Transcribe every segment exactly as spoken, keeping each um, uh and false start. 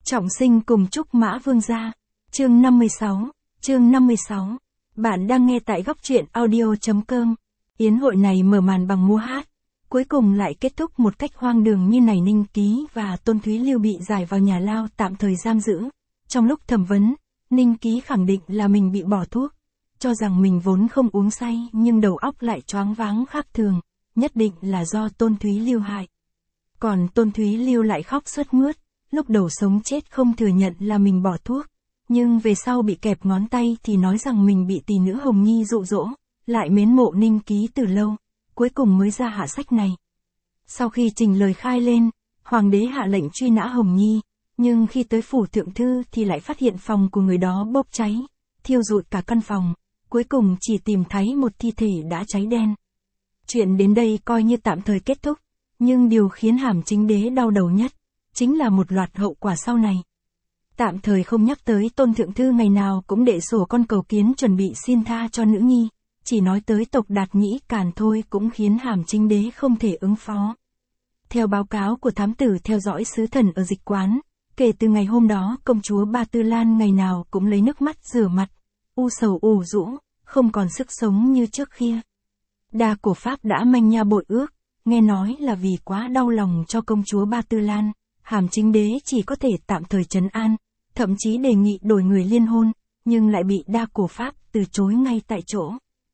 Trọng sinh cùng Trúc Mã Vương gia. Chương năm mươi sáu. Chương năm mươi sáu. Bạn đang nghe tại góc truyện audio chấm com. Yến hội này mở màn bằng múa hát, cuối cùng lại kết thúc một cách hoang đường như này. Ninh Ký và Tôn Thúy Liêu bị giải vào nhà lao tạm thời giam giữ. Trong lúc thẩm vấn, Ninh Ký khẳng định là mình bị bỏ thuốc, cho rằng mình vốn không uống say nhưng đầu óc lại choáng váng khác thường, nhất định là do Tôn Thúy Liêu hại. Còn Tôn Thúy Liêu lại khóc sướt mướt, lúc đầu sống chết không thừa nhận là mình bỏ thuốc, nhưng về sau bị kẹp ngón tay thì nói rằng mình bị tỷ nữ Hồng Nhi dụ dỗ, lại mến mộ Ninh Ký từ lâu, cuối cùng mới ra hạ sách này. Sau khi trình lời khai lên, Hoàng đế hạ lệnh truy nã Hồng Nhi, nhưng khi tới phủ thượng thư thì lại phát hiện phòng của người đó bốc cháy, thiêu rụi cả căn phòng, cuối cùng chỉ tìm thấy một thi thể đã cháy đen. Chuyện đến đây coi như tạm thời kết thúc, nhưng điều khiến Hàm Chính Đế đau đầu nhất, chính là một loạt hậu quả sau này. Tạm thời không nhắc tới Tôn thượng thư ngày nào cũng đệ sổ con cầu kiến chuẩn bị xin tha cho nữ nhi, chỉ nói tới tộc Đạt Nhĩ Càn thôi cũng khiến Hàm Chính Đế không thể ứng phó. Theo báo cáo của thám tử theo dõi sứ thần ở dịch quán, kể từ ngày hôm đó công chúa Ba Tư Lan ngày nào cũng lấy nước mắt rửa mặt, u sầu ủ rũ, không còn sức sống như trước kia. Đa Cổ Pháp đã manh nha bội ước, nghe nói là vì quá đau lòng cho công chúa Ba Tư Lan, Hàm Chính Đế chỉ có thể tạm thời trấn an, thậm chí đề nghị đổi người liên hôn, nhưng lại bị Đa Cổ Pháp từ chối ngay tại chỗ.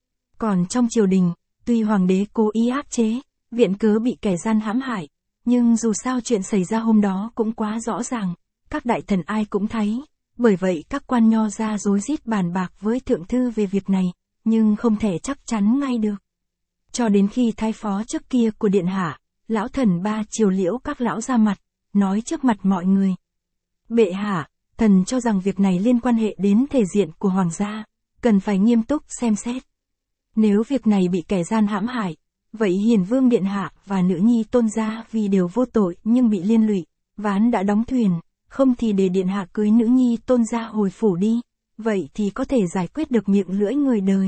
Còn trong triều đình, tuy hoàng đế cố ý áp chế, viện cớ bị kẻ gian hãm hại, nhưng dù sao chuyện xảy ra hôm đó cũng quá rõ ràng, các đại thần ai cũng thấy, bởi vậy các quan nho ra rối rít bàn bạc với thượng thư về việc này, nhưng không thể chắc chắn ngay được. Cho đến khi thái phó trước kia của điện hạ, lão thần Ba Triều Liễu các lão ra mặt, nói trước mặt mọi người. Bệ hạ, thần cho rằng việc này liên quan hệ đến thể diện của hoàng gia, cần phải nghiêm túc xem xét. Nếu việc này bị kẻ gian hãm hại, vậy Hiền Vương điện hạ và nữ nhi Tôn gia vì đều vô tội nhưng bị liên lụy, ván đã đóng thuyền, không thì để điện hạ cưới nữ nhi Tôn gia hồi phủ đi, vậy thì có thể giải quyết được miệng lưỡi người đời.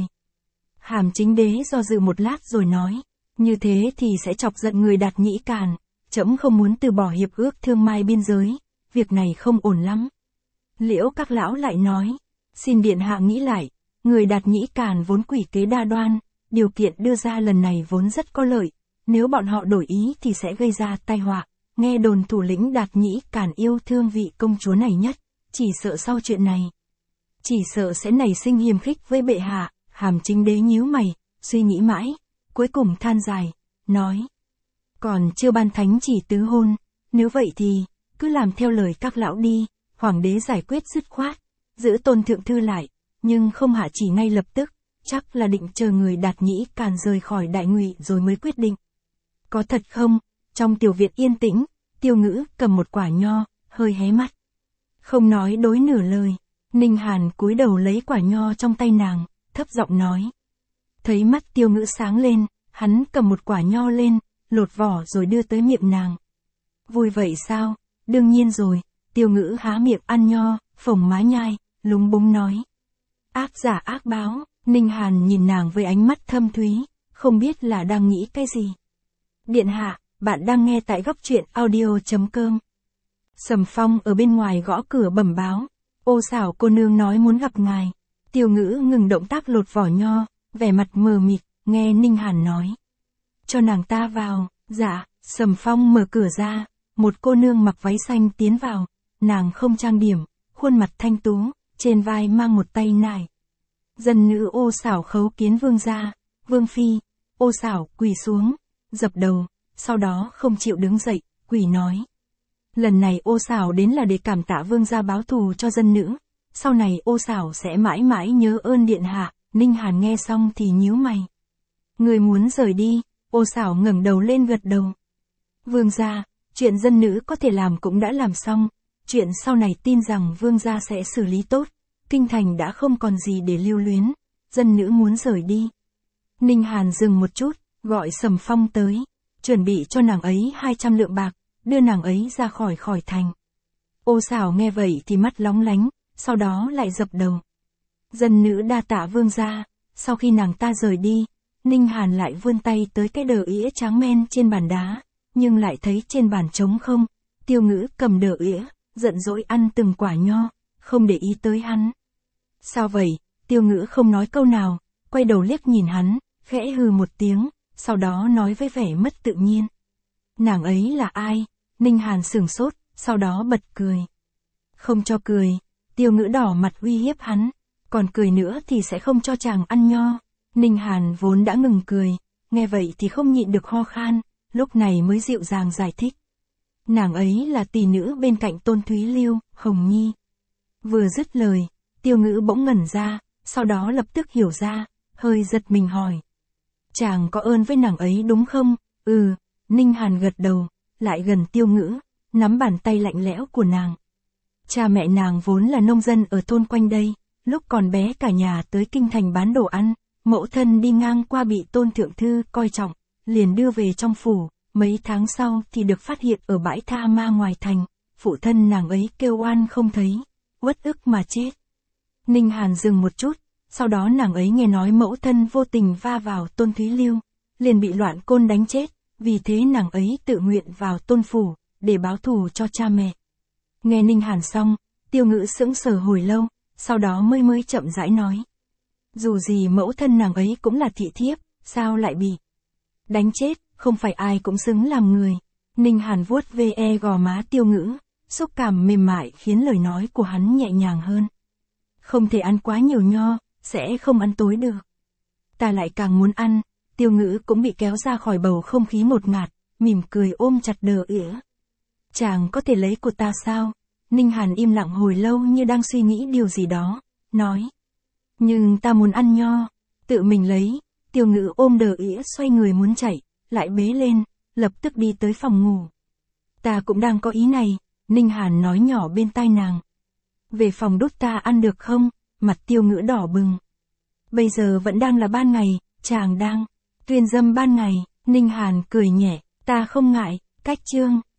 Hàm Chính Đế do dự một lát rồi nói, như thế thì sẽ chọc giận người Đạt Nhĩ Càn, trẫm không muốn từ bỏ hiệp ước thương mai biên giới, việc này không ổn lắm. Liễu các lão lại nói, xin điện hạ nghĩ lại, người Đạt Nhĩ Càn vốn quỷ kế đa đoan, điều kiện đưa ra lần này vốn rất có lợi, nếu bọn họ đổi ý thì sẽ gây ra tai họa. Nghe đồn thủ lĩnh Đạt Nhĩ Càn yêu thương vị công chúa này nhất, chỉ sợ sau chuyện này, chỉ sợ sẽ nảy sinh hiềm khích với bệ hạ. Hàm Chính Đế nhíu mày, suy nghĩ mãi, cuối cùng than dài, nói, còn chưa ban thánh chỉ tứ hôn, nếu vậy thì, cứ làm theo lời các lão đi. Hoàng đế giải quyết dứt khoát, giữ Tôn thượng thư lại, nhưng không hạ chỉ ngay lập tức, chắc là định chờ người Đạt Nhĩ Càn rời khỏi Đại Ngụy rồi mới quyết định. Có thật không? Trong tiểu viện yên tĩnh, Tiêu Ngữ cầm một quả nho, hơi hé mắt, không nói đối nửa lời. Ninh Hàn cúi đầu lấy quả nho trong tay nàng, thấp giọng nói. Thấy mắt Tiêu Ngữ sáng lên, hắn cầm một quả nho lên, lột vỏ rồi đưa tới miệng nàng. Vui vậy sao? Đương nhiên rồi. Tiêu Ngữ há miệng ăn nho, phồng má nhai, lúng búng nói. Ác giả ác báo. Ninh Hàn nhìn nàng với ánh mắt thâm thúy, không biết là đang nghĩ cái gì. Điện hạ, bạn đang nghe tại góc truyện audio chấm com. Sầm Phong ở bên ngoài gõ cửa bẩm báo. Ô Xảo cô nương nói muốn gặp ngài. Tiêu Ngữ ngừng động tác lột vỏ nho, vẻ mặt mờ mịt, nghe Ninh Hàn nói. Cho nàng ta vào. Dạ. Sầm Phong mở cửa ra, một cô nương mặc váy xanh tiến vào, nàng không trang điểm, khuôn mặt thanh tú, trên vai mang một tay nải. Dân nữ Ô Xảo khấu kiến vương gia. Vương phi. Ô Xảo quỳ xuống, dập đầu, sau đó không chịu đứng dậy, quỳ nói. Lần này Ô Xảo đến là để cảm tạ vương gia báo thù cho dân nữ, sau này Ô Xảo sẽ mãi mãi nhớ ơn điện hạ. Ninh Hàn nghe xong thì nhíu mày. Người muốn rời đi. Ô Xảo ngẩng đầu lên gật đầu. Vương gia, chuyện dân nữ có thể làm cũng đã làm xong, chuyện sau này tin rằng vương gia sẽ xử lý tốt, kinh thành đã không còn gì để lưu luyến, dân nữ muốn rời đi. Ninh Hàn dừng một chút, gọi Sầm Phong tới, chuẩn bị cho nàng ấy hai trăm lượng bạc, đưa nàng ấy ra khỏi khỏi thành. Ô Xảo nghe vậy thì mắt lóng lánh, sau đó lại dập đầu. Dân nữ đa tạ vương gia. Sau khi nàng ta rời đi, Ninh Hàn lại vươn tay tới cái đờ ỉa tráng men trên bàn đá, nhưng lại thấy trên bàn trống không. Tiêu Ngữ cầm đờ ỉa, giận dỗi ăn từng quả nho, không để ý tới hắn. Sao vậy? Tiêu Ngữ không nói câu nào, quay đầu liếc nhìn hắn, khẽ hừ một tiếng, sau đó nói với vẻ mất tự nhiên. Nàng ấy là ai? Ninh Hàn sửng sốt, sau đó bật cười. Không cho cười, Tiêu Ngữ đỏ mặt uy hiếp hắn, còn cười nữa thì sẽ không cho chàng ăn nho. Ninh Hàn vốn đã ngừng cười, nghe vậy thì không nhịn được ho khan, lúc này mới dịu dàng giải thích. Nàng ấy là tỷ nữ bên cạnh Tôn Thúy Lưu, Hồng Nhi. Vừa dứt lời, Tiêu Ngữ bỗng ngẩn ra, sau đó lập tức hiểu ra, hơi giật mình hỏi. Chàng có ơn với nàng ấy đúng không? Ừ, Ninh Hàn gật đầu, lại gần Tiêu Ngữ, nắm bàn tay lạnh lẽo của nàng. Cha mẹ nàng vốn là nông dân ở thôn quanh đây, lúc còn bé cả nhà tới kinh thành bán đồ ăn, mẫu thân đi ngang qua bị Tôn thượng thư coi trọng, liền đưa về trong phủ, mấy tháng sau thì được phát hiện ở bãi tha ma ngoài thành, phụ thân nàng ấy kêu oan không thấy, uất ức mà chết. Ninh Hàn dừng một chút, sau đó nàng ấy nghe nói mẫu thân vô tình va vào Tôn Thúy Lưu, liền bị loạn côn đánh chết, vì thế nàng ấy tự nguyện vào Tôn phủ, để báo thù cho cha mẹ. Nghe Ninh Hàn xong, Tiêu Ngữ sững sờ hồi lâu, sau đó mới mới chậm rãi nói. Dù gì mẫu thân nàng ấy cũng là thị thiếp, sao lại bị đánh chết, không phải ai cũng xứng làm người. Ninh Hàn vuốt ve gò má Tiêu Ngữ, xúc cảm mềm mại khiến lời nói của hắn nhẹ nhàng hơn. Không thể ăn quá nhiều nho, sẽ không ăn tối được. Ta lại càng muốn ăn. Tiêu Ngữ cũng bị kéo ra khỏi bầu không khí ngột ngạt, mỉm cười ôm chặt Đờ Ỉa. Chàng có thể lấy của ta sao? Ninh Hàn im lặng hồi lâu như đang suy nghĩ điều gì đó, nói. Nhưng ta muốn ăn nho, tự mình lấy. Tiêu Ngữ ôm Đờ Ỉa xoay người muốn chạy, lại bế lên, lập tức đi tới phòng ngủ. Ta cũng đang có ý này, Ninh Hàn nói nhỏ bên tai nàng. Về phòng đút ta ăn được không? Mặt Tiêu Ngữ đỏ bừng. Bây giờ vẫn đang là ban ngày, chàng đang tuyên dâm ban ngày. Ninh Hàn cười nhẹ, ta không ngại. Cách chương